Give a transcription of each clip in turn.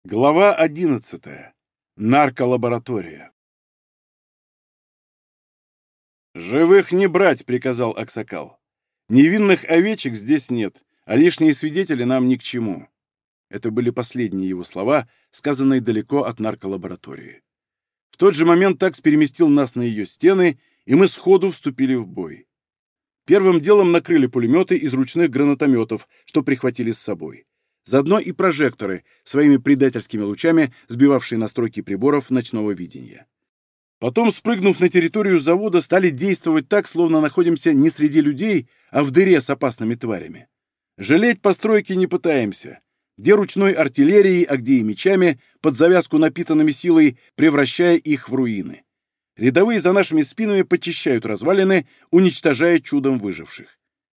Глава 11. Нарколаборатория. «Живых не брать», — приказал Аксакал. «Невинных овечек здесь нет, а лишние свидетели нам ни к чему». Это были последние его слова, сказанные далеко от нарколаборатории. В тот же момент такс переместил нас на ее стены, и мы сходу вступили в бой. Первым делом накрыли пулеметы из ручных гранатометов, что прихватили с собой. Заодно и прожекторы, своими предательскими лучами сбивавшие настройки приборов ночного видения. Потом, спрыгнув на территорию завода, стали действовать так, словно находимся не среди людей, а в дыре с опасными тварями. Жалеть постройки не пытаемся. Где ручной артиллерией, а где и мечами, под завязку напитанными силой, превращая их в руины. Рядовые за нашими спинами подчищают развалины, уничтожая чудом выживших.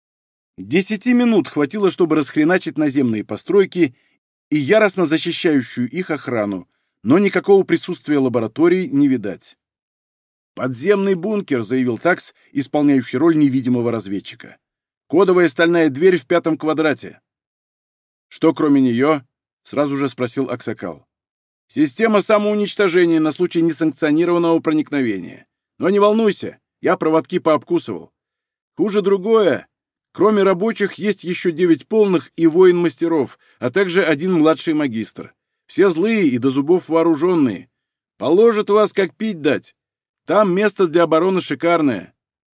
10 минут хватило, чтобы расхреначить наземные постройки и яростно защищающую их охрану, но никакого присутствия лабораторий не видать. «Подземный бункер», — заявил такс, исполняющий роль невидимого разведчика. «Кодовая стальная дверь в 5-м квадрате». «Что кроме нее?» — сразу же спросил Аксакал. «Система самоуничтожения на случай несанкционированного проникновения. Но не волнуйся, я проводки пообкусывал. Хуже другое. Кроме рабочих, есть еще 9 полных и воин-мастеров, а также 1 младший магистр. Все злые и до зубов вооруженные. Положат вас, как пить дать. Там место для обороны шикарное».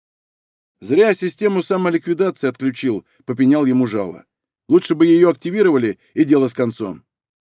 «Зря систему самоликвидации отключил», — попенял ему Жало. «Лучше бы ее активировали, и дело с концом».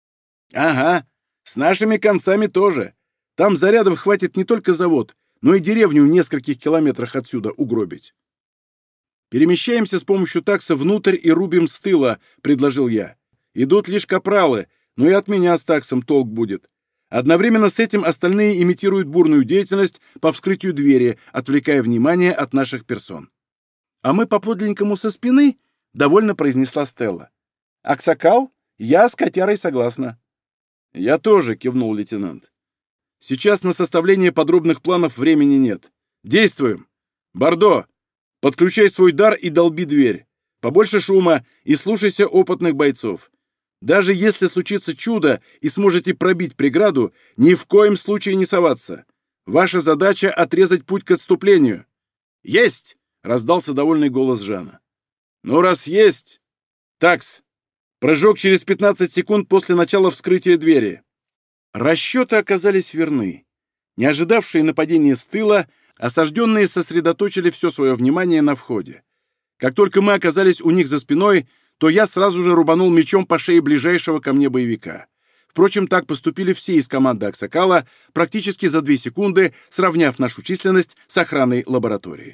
«Ага, с нашими концами тоже. Там зарядов хватит не только завод, но и деревню в нескольких километрах отсюда угробить». «Перемещаемся с помощью такса внутрь и рубим с тыла», — предложил я. «Идут лишь капралы, но и от меня с таксом толк будет. Одновременно с этим остальные имитируют бурную деятельность по вскрытию двери, отвлекая внимание от наших персон». «А мы по подлинному со спины?» — довольно произнесла Стелла. «Аксакал, я с котярой согласна». «Я тоже», — кивнул лейтенант. «Сейчас на составление подробных планов времени нет. Действуем! Бордо, подключай свой дар и долби дверь. Побольше шума и слушайся опытных бойцов. Даже если случится чудо и сможете пробить преграду, ни в коем случае не соваться. Ваша задача — отрезать путь к отступлению». «Есть!» — раздался довольный голос Жана. «Ну, раз есть... Такс, прыжок через 15 секунд после начала вскрытия двери». Расчеты оказались верны. Не ожидавшие нападения с тыла, осажденные сосредоточили все свое внимание на входе. Как только мы оказались у них за спиной, то я сразу же рубанул мечом по шее ближайшего ко мне боевика. Впрочем, так поступили все из команды Аксакала, практически за 2 секунды, сравняв нашу численность с охраной лаборатории.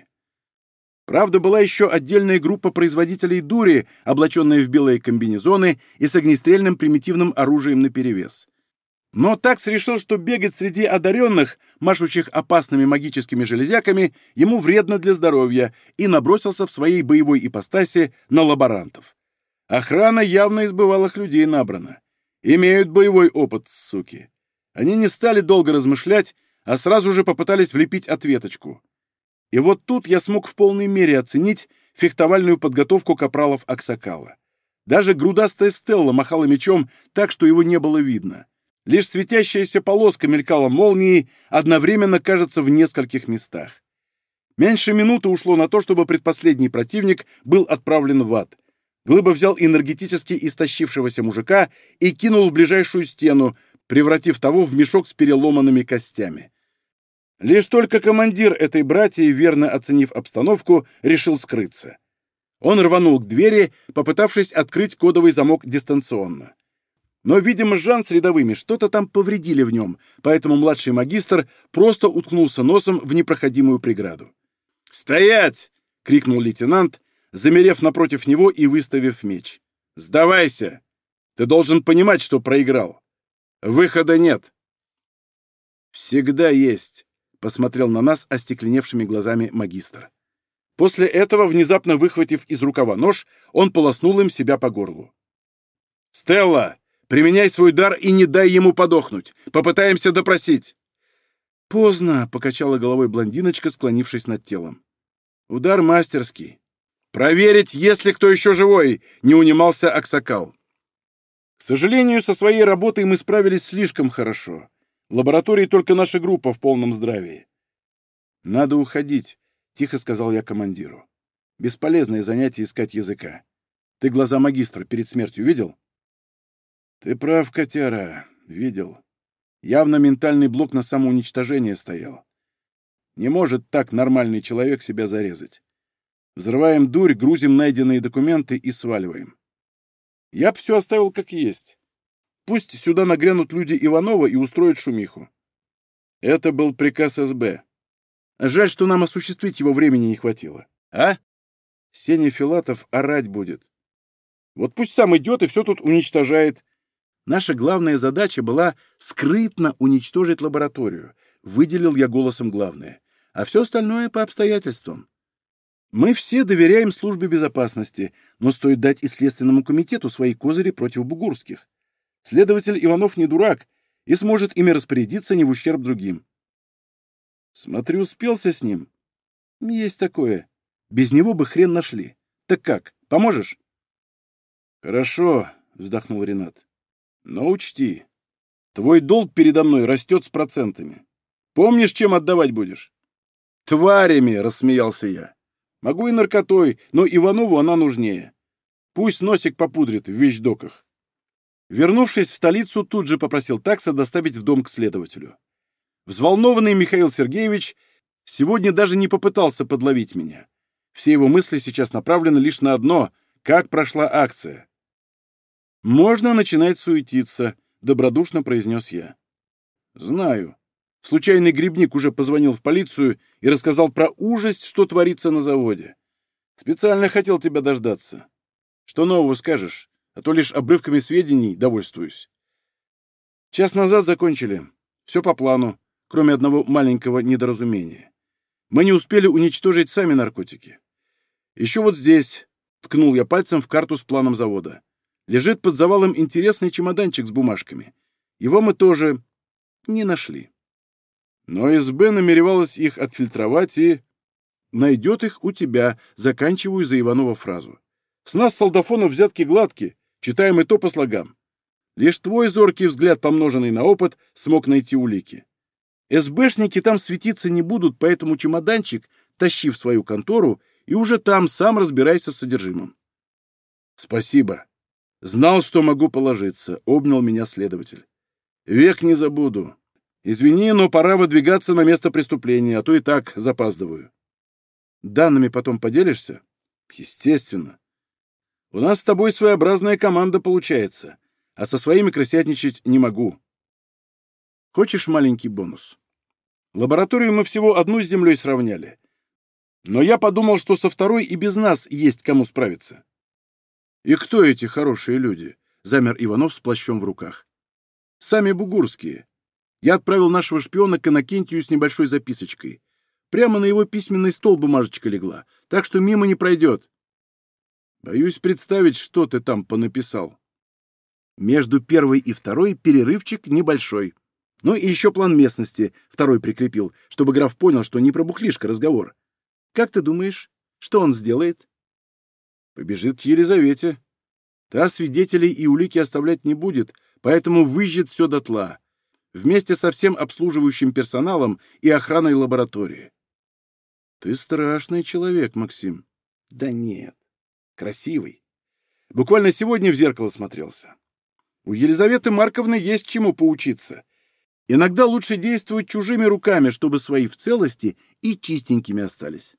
Правда, была еще отдельная группа производителей дури, облаченная в белые комбинезоны и с огнестрельным примитивным оружием наперевес. Но такс решил, что бегать среди одаренных, машущих опасными магическими железяками, ему вредно для здоровья, и набросился в своей боевой ипостаси на лаборантов. Охрана явно из бывалых людей набрана. Имеют боевой опыт, суки. Они не стали долго размышлять, а сразу же попытались влепить ответочку. И вот тут я смог в полной мере оценить фехтовальную подготовку капралов Аксакала. Даже грудастая Стелла махала мечом так, что его не было видно. Лишь светящаяся полоска мелькала молнией, одновременно, кажется, в нескольких местах. Меньше минуты ушло на то, чтобы предпоследний противник был отправлен в ад. Глыба взял энергетически истощившегося мужика и кинул в ближайшую стену, превратив того в мешок с переломанными костями. Лишь только командир этой братьи, верно оценив обстановку, решил скрыться. Он рванул к двери, попытавшись открыть кодовый замок дистанционно. Но, видимо, Жан с рядовыми что-то там повредили в нем, поэтому младший магистр просто уткнулся носом в непроходимую преграду. «Стоять!» — крикнул лейтенант, замерев напротив него и выставив меч. «Сдавайся! Ты должен понимать, что проиграл. Выхода нет». «Всегда есть», — посмотрел на нас остекленевшими глазами магистр. После этого, внезапно выхватив из рукава нож, он полоснул им себя по горлу. «Стелла, применяй свой дар и не дай ему подохнуть. Попытаемся допросить». «Поздно», — покачала головой блондиночка, склонившись над телом. «Удар мастерский». «Проверить, есть ли кто еще живой», — не унимался Аксакал. К сожалению, со своей работой мы справились слишком хорошо. В лаборатории только наша группа в полном здравии. «Надо уходить», — тихо сказал я командиру. «Бесполезное занятие искать языка. Ты глаза магистра перед смертью видел?» «Ты прав, котяра, видел. Явно ментальный блок на самоуничтожение стоял. Не может так нормальный человек себя зарезать. Взрываем дурь, грузим найденные документы и сваливаем. Я б все оставил как есть. Пусть сюда нагрянут люди Иванова и устроят шумиху. Это был приказ СБ. Жаль, что нам осуществить его времени не хватило. А? Сеня Филатов орать будет. Вот пусть сам идет и все тут уничтожает. Наша главная задача была скрытно уничтожить лабораторию. Выделил я голосом главное. А все остальное по обстоятельствам. Мы все доверяем службе безопасности, но стоит дать и Следственному комитету свои козыри против бугурских. Следователь Иванов не дурак и сможет ими распорядиться не в ущерб другим. Смотрю, спелся с ним. Есть такое. Без него бы хрен нашли. Так как, поможешь? Хорошо, вздохнул Ренат. Но учти, твой долг передо мной растет с процентами. Помнишь, чем отдавать будешь? Тварями, рассмеялся я. Могу и наркотой, но Иванову она нужнее. Пусть носик попудрит в вещдоках. Вернувшись в столицу, тут же попросил такса доставить в дом к следователю. Взволнованный Михаил Сергеевич сегодня даже не попытался подловить меня. Все его мысли сейчас направлены лишь на одно — как прошла акция. «Можно начинать суетиться», — добродушно произнес я. «Знаю. Случайный грибник уже позвонил в полицию и рассказал про ужас, что творится на заводе. Специально хотел тебя дождаться. Что нового скажешь, а то лишь обрывками сведений довольствуюсь. Час назад закончили. Все по плану, кроме одного маленького недоразумения. Мы не успели уничтожить сами наркотики. Еще вот здесь, ткнул я пальцем в карту с планом завода, лежит под завалом интересный чемоданчик с бумажками. Его мы тоже не нашли. Но СБ намеревалась их отфильтровать и... найдет их у тебя, заканчиваю за Иванова фразу. С нас, солдафонов, взятки гладкие, читаем и то по слогам. Лишь твой зоркий взгляд, помноженный на опыт, смог найти улики. СБшники там светиться не будут, поэтому чемоданчик тащи в свою контору и уже там сам разбирайся с содержимым. Спасибо. Знал, что могу положиться, обнял меня следователь. Век не забуду. Извини, но пора выдвигаться на место преступления, а то и так запаздываю. Данными потом поделишься? Естественно. У нас с тобой своеобразная команда получается, а со своими крысятничать не могу. Хочешь маленький бонус? Лабораторию мы всего одну с землей сравняли. Но я подумал, что со второй и без нас есть кому справиться. И кто эти хорошие люди? Замер Иванов с плащом в руках. Сами бугурские. Я отправил нашего шпиона к Иннокентию с небольшой записочкой. Прямо на его письменный стол бумажечка легла, так что мимо не пройдет. Боюсь представить, что ты там понаписал. Между первой и второй перерывчик небольшой. Ну и еще план местности второй прикрепил, чтобы граф понял, что не про бухлишко разговор. Как ты думаешь, что он сделает? Побежит к Елизавете. Та свидетелей и улики оставлять не будет, поэтому выжжет все дотла. Вместе со всем обслуживающим персоналом и охраной лаборатории. Ты страшный человек, Максим. Да нет, красивый. Буквально сегодня в зеркало смотрелся. У Елизаветы Марковны есть чему поучиться. Иногда лучше действовать чужими руками, чтобы свои в целости и чистенькими остались.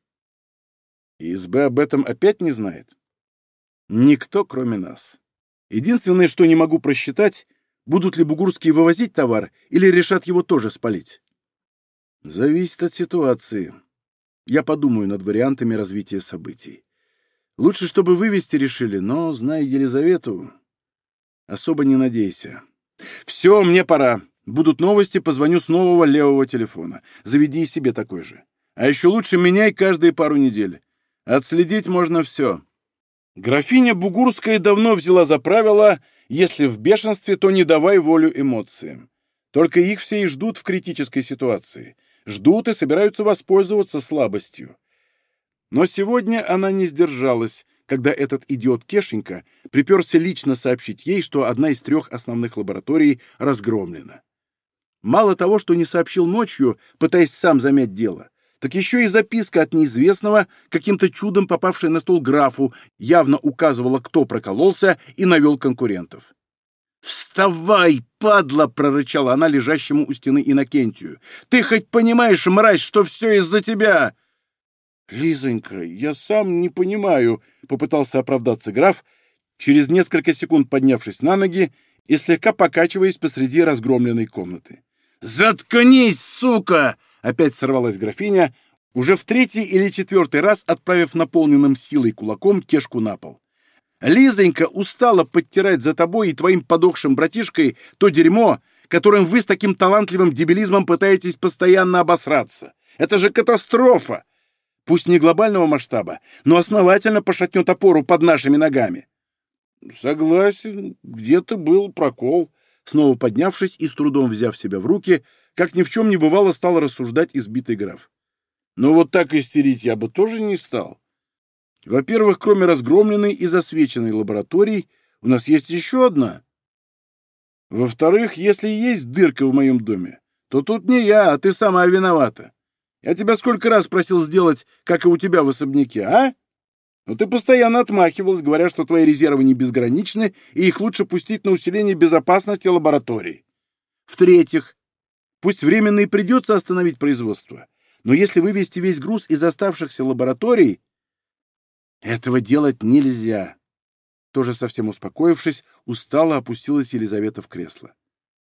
И СБ об этом опять не знает? Никто, кроме нас. Единственное, что не могу просчитать, будут ли бугурские вывозить товар или решат его тоже спалить. Зависит от ситуации. Я подумаю над вариантами развития событий. Лучше, чтобы вывести решили, но, зная Елизавету, особо не надейся. Все, мне пора. Будут новости, позвоню с нового левого телефона. Заведи и себе такой же. А еще лучше меняй каждые пару недель. Отследить можно все. Графиня Бугурская давно взяла за правило, если в бешенстве, то не давай волю эмоциям. Только их все и ждут в критической ситуации. Ждут и собираются воспользоваться слабостью. Но сегодня она не сдержалась, когда этот идиот Кешенька приперся лично сообщить ей, что одна из 3 основных лабораторий разгромлена. Мало того, что не сообщил ночью, пытаясь сам замять дело, так еще и записка от неизвестного, каким-то чудом попавшая на стол графу, явно указывала, кто прокололся и навел конкурентов. «Вставай, падла!» — прорычала она лежащему у стены Иннокентию. «Ты хоть понимаешь, мразь, что все из-за тебя?» «Лизонька, я сам не понимаю», — попытался оправдаться граф, через несколько секунд поднявшись на ноги и слегка покачиваясь посреди разгромленной комнаты. «Заткнись, сука!» — опять сорвалась графиня, уже в 3-й или 4-й раз отправив наполненным силой кулаком Кешку на пол. «Лизонька устала подтирать за тобой и твоим подохшим братишкой то дерьмо, которым вы с таким талантливым дебилизмом пытаетесь постоянно обосраться. Это же катастрофа! Пусть не глобального масштаба, но основательно пошатнет опору под нашими ногами». «Согласен, где-то был прокол». Снова поднявшись и с трудом взяв себя в руки, как ни в чем не бывало, стал рассуждать избитый граф. «Но вот так истерить я бы тоже не стал. Во-первых, кроме разгромленной и засвеченной лаборатории, у нас есть еще одна. Во-вторых, если есть дырка в моем доме, то тут не я, а ты сама виновата. Я тебя сколько раз просил сделать, как и у тебя в особняке, а? Но ты постоянно отмахивалась, говоря, что твои резервы не безграничны, и их лучше пустить на усиление безопасности лабораторий. В-третьих, пусть временно и придется остановить производство, но если вывести весь груз из оставшихся лабораторий, этого делать нельзя. Тоже совсем успокоившись, устало опустилась Елизавета в кресло.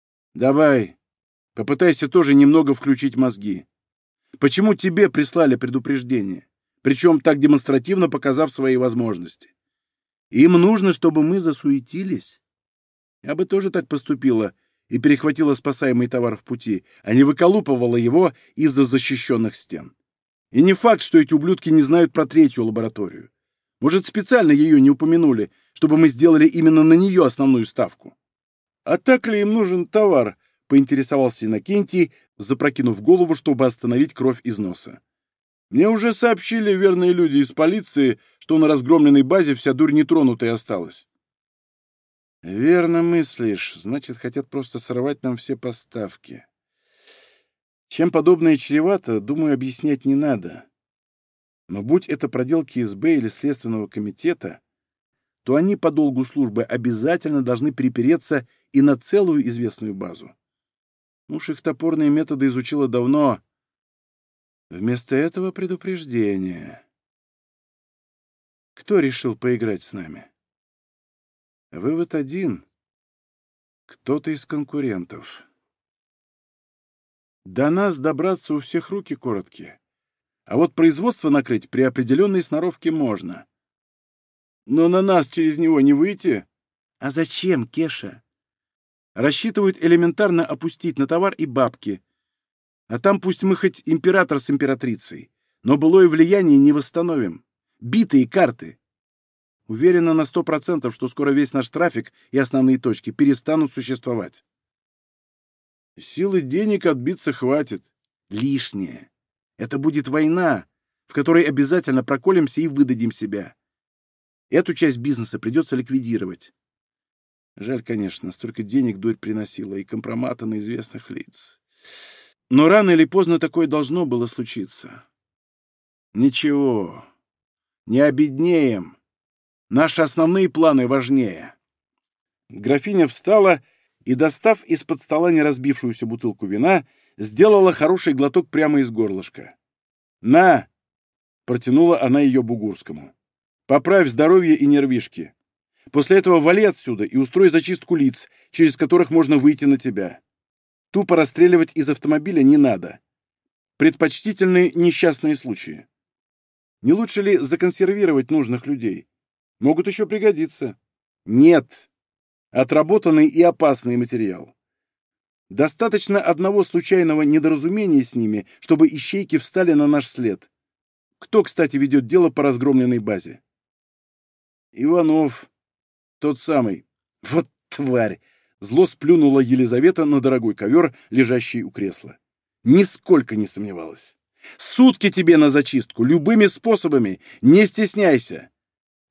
Давай, попытайся тоже немного включить мозги. Почему тебе прислали предупреждение? Причем так демонстративно показав свои возможности. Им нужно, чтобы мы засуетились. Я бы тоже так поступила и перехватила спасаемый товар в пути, а не выколупывала его из-за защищенных стен. И не факт, что эти ублюдки не знают про 3-ю лабораторию. Может, специально ее не упомянули, чтобы мы сделали именно на нее основную ставку. А так ли им нужен товар? Поинтересовался Иннокентий, запрокинув голову, чтобы остановить кровь из носа. Мне уже сообщили верные люди из полиции, что на разгромленной базе вся дурь нетронутой осталась. Верно мыслишь. Значит, хотят просто сорвать нам все поставки. Чем подобное чревато, думаю, объяснять не надо. Но будь это проделки СБ или Следственного комитета, то они по долгу службы обязательно должны припереться и на целую известную базу. Уж их топорные методы изучила давно. Вместо этого предупреждение. Кто решил поиграть с нами? Вывод один. Кто-то из конкурентов. До нас добраться у всех руки короткие. А вот производство накрыть при определенной сноровке можно. Но на нас через него не выйти. А зачем, Кеша? Рассчитывают элементарно опустить на товар и бабки. А там пусть мы хоть император с императрицей, но былое влияние не восстановим. Битые карты. Уверена на 100%, что скоро весь наш трафик и основные точки перестанут существовать. Силы денег отбиться хватит. Лишнее. Это будет война, в которой обязательно проколемся и выдадим себя. Эту часть бизнеса придется ликвидировать. Жаль, конечно, столько денег дурь приносила и компромата на известных лиц. Но рано или поздно такое должно было случиться. Ничего, не обеднеем. Наши основные планы важнее. Графиня встала и, достав из-под стола неразбившуюся бутылку вина, сделала хороший глоток прямо из горлышка. «На!» — протянула она ее Бугурскому. «Поправь здоровье и нервишки. После этого вали отсюда и устрой зачистку лиц, через которых можно выйти на тебя. Тупо расстреливать из автомобиля не надо. Предпочтительны несчастные случаи. Не лучше ли законсервировать нужных людей? Могут еще пригодиться». «Нет. Отработанный и опасный материал. Достаточно одного случайного недоразумения с ними, чтобы ищейки встали на наш след. Кто, кстати, ведет дело по разгромленной базе?» «Иванов. Тот самый». «Вот тварь!» — зло сплюнула Елизавета на дорогой ковер, лежащий у кресла. «Нисколько не сомневалась. Сутки тебе на зачистку, любыми способами, не стесняйся.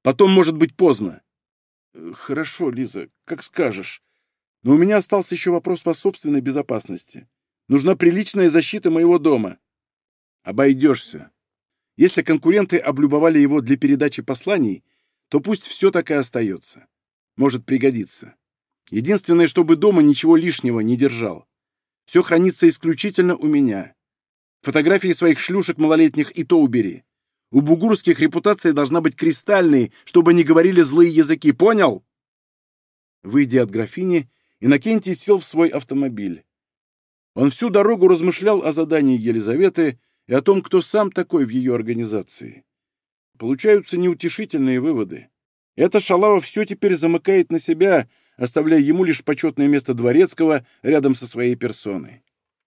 Потом может быть поздно. Хорошо, Лиза, как скажешь. Но у меня остался еще вопрос по собственной безопасности. Нужна приличная защита моего дома. Обойдешься. Если конкуренты облюбовали его для передачи посланий, то пусть все так и остается. Может пригодиться. Единственное, чтобы дома ничего лишнего не держал. Все хранится исключительно у меня. Фотографии своих шлюшек малолетних и то убери. У бугурских репутация должна быть кристальной, чтобы не говорили злые языки, понял? Выйдя от графини, Иннокентий сел в свой автомобиль. Он всю дорогу размышлял о задании Елизаветы и о том, кто сам такой в ее организации. Получаются неутешительные выводы. Эта шалава все теперь замыкает на себя, оставляя ему лишь почетное место дворецкого рядом со своей персоной.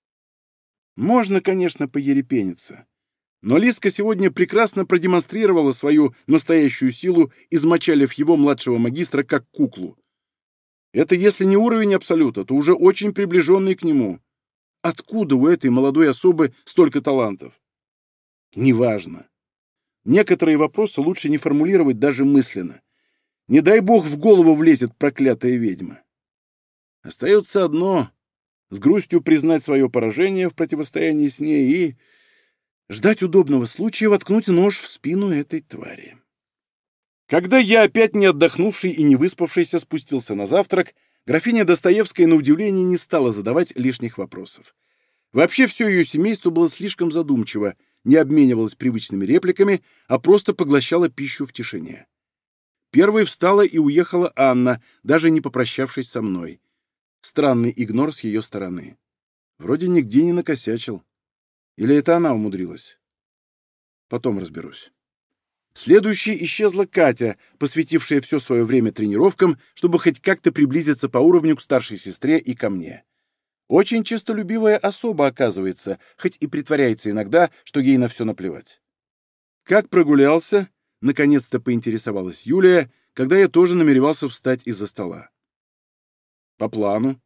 Можно, конечно, поерепениться. Но Лиска сегодня прекрасно продемонстрировала свою настоящую силу, измочалив его младшего магистра как куклу. Это если не уровень абсолюта, то уже очень приближенный к нему. Откуда у этой молодой особы столько талантов? Неважно. Некоторые вопросы лучше не формулировать даже мысленно. Не дай бог в голову влезет проклятая ведьма. Остается одно — с грустью признать свое поражение в противостоянии с ней и ждать удобного случая воткнуть нож в спину этой твари. Когда я, опять не отдохнувший и не выспавшийся, спустился на завтрак, графиня Достоевская, на удивление, не стала задавать лишних вопросов. Вообще все ее семейство было слишком задумчиво, не обменивалось привычными репликами, а просто поглощало пищу в тишине. Первой встала и уехала Анна, даже не попрощавшись со мной. Странный игнор с ее стороны. Вроде нигде не накосячил. Или это она умудрилась? Потом разберусь. Следующей исчезла Катя, посвятившая все свое время тренировкам, чтобы хоть как-то приблизиться по уровню к старшей сестре и ко мне. Очень честолюбивая особа, оказывается, хоть и притворяется иногда, что ей на все наплевать. Как прогулялся, наконец-то поинтересовалась Юлия, когда я тоже намеревался встать из-за стола. По плану.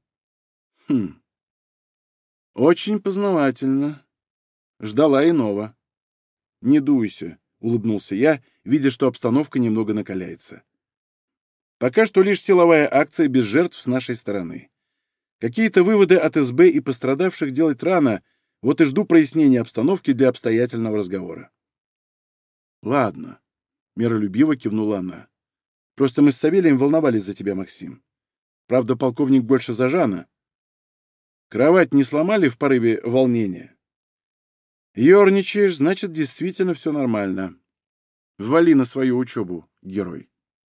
Очень познавательно. Ждала иного. Не дуйся, улыбнулся я, видя, что обстановка немного накаляется. Пока что лишь силовая акция без жертв с нашей стороны. Какие-то выводы от СБ и пострадавших делать рано, вот и жду прояснения обстановки для обстоятельного разговора. Ладно, миролюбиво кивнула она. Просто мы с Савелием волновались за тебя, Максим. Правда, полковник больше за Жана. Кровать не сломали в порыве волнения? Ёрничаешь, значит, действительно все нормально. Вали на свою учебу, герой.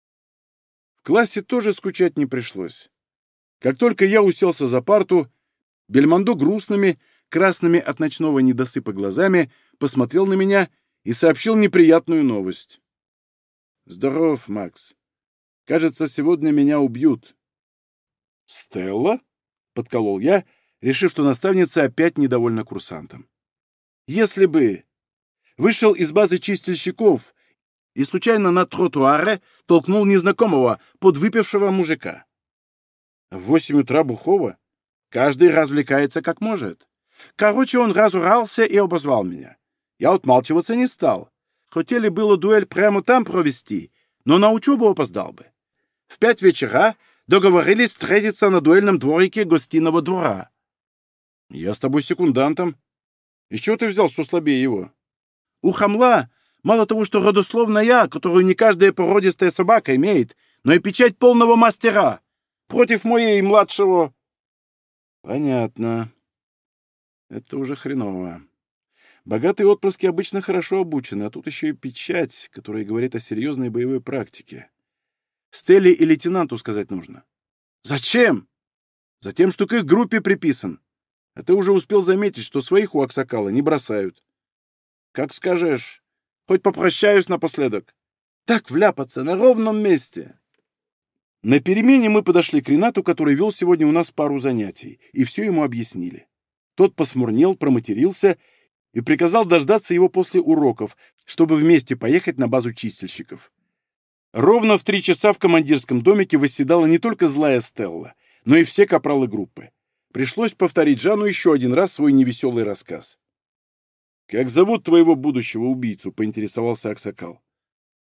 В классе тоже скучать не пришлось. Как только я уселся за парту, Бельмондо грустными, красными от ночного недосыпа глазами посмотрел на меня и сообщил неприятную новость. «Здоров, Макс. Кажется, сегодня меня убьют». «Стелла?» — подколол я, решив, что наставница опять недовольна курсантом. «Если бы...» Вышел из базы чистильщиков и случайно на тротуаре толкнул незнакомого, подвыпившего мужика. В 8 утра бухого. Каждый развлекается как может. Короче, он разурался и обозвал меня. Я отмалчиваться не стал. Хотели было дуэль прямо там провести, но на учебу опоздал бы. В 5 вечера договорились встретиться на дуэльном дворике гостиного двора. Я с тобой секундантом. Из чего ты взял, что слабее его? У хамла мало того, что родословная, которую не каждая породистая собака имеет, но и печать полного мастера. Против моей младшего... Понятно. Это уже хреново. Богатые отпрыски обычно хорошо обучены, а тут еще и печать, которая говорит о серьезной боевой практике. Стелле и лейтенанту сказать нужно. Зачем? Затем, что к их группе приписан. А ты уже успел заметить, что своих у Аксакала не бросают. Как скажешь. Хоть попрощаюсь напоследок. Так вляпаться на ровном месте. На перемене мы подошли к Ренату, который вел сегодня у нас пару занятий, и все ему объяснили. Тот посмурнел, проматерился и приказал дождаться его после уроков, чтобы вместе поехать на базу чистильщиков. Ровно в 3 часа в командирском домике восседала не только злая Стелла, но и все капралы группы. Пришлось повторить Жанну еще один раз свой невеселый рассказ. «Как зовут твоего будущего убийцу?» — поинтересовался Аксакал.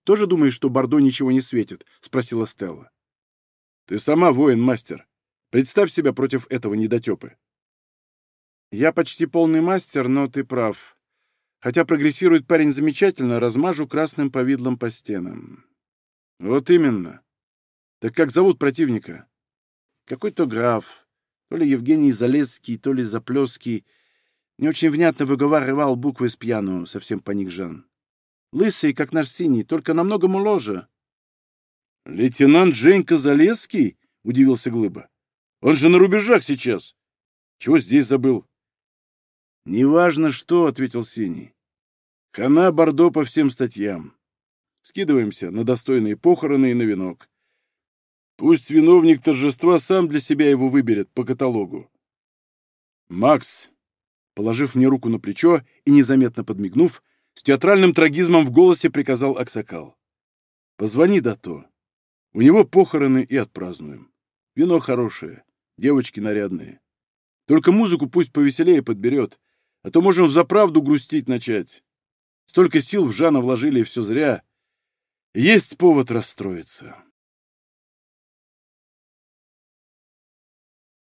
тоже думаешь, что Бордо ничего не светит?» — спросила Стелла. «Ты сама воин, мастер. Представь себя против этого недотепы». «Я почти полный мастер, но ты прав. Хотя прогрессирует парень замечательно, размажу красным повидлом по стенам». «Вот именно. Так как зовут противника?» «Какой-то граф. То ли Евгений Залесский, то ли Заплеский. Не очень внятно выговаривал буквы с пьяну», — совсем паник Жан. «Лысый, как наш Синий, только намного моложе». «Лейтенант Женька Залесский?» — удивился Глыба. «Он же на рубежах сейчас. Чего здесь забыл?» «Неважно что», — ответил Синий. «Хана Бордо по всем статьям. Скидываемся на достойные похороны и на венок. Пусть виновник торжества сам для себя его выберет по каталогу». «Макс», положив мне руку на плечо и незаметно подмигнув, с театральным трагизмом в голосе приказал Аксакал. «Позвони Дато. У него похороны и отпразднуем. Вино хорошее, девочки нарядные. Только музыку пусть повеселее подберет, а то можем взаправду грустить начать. Столько сил в Жана вложили, и все зря. Есть повод расстроиться».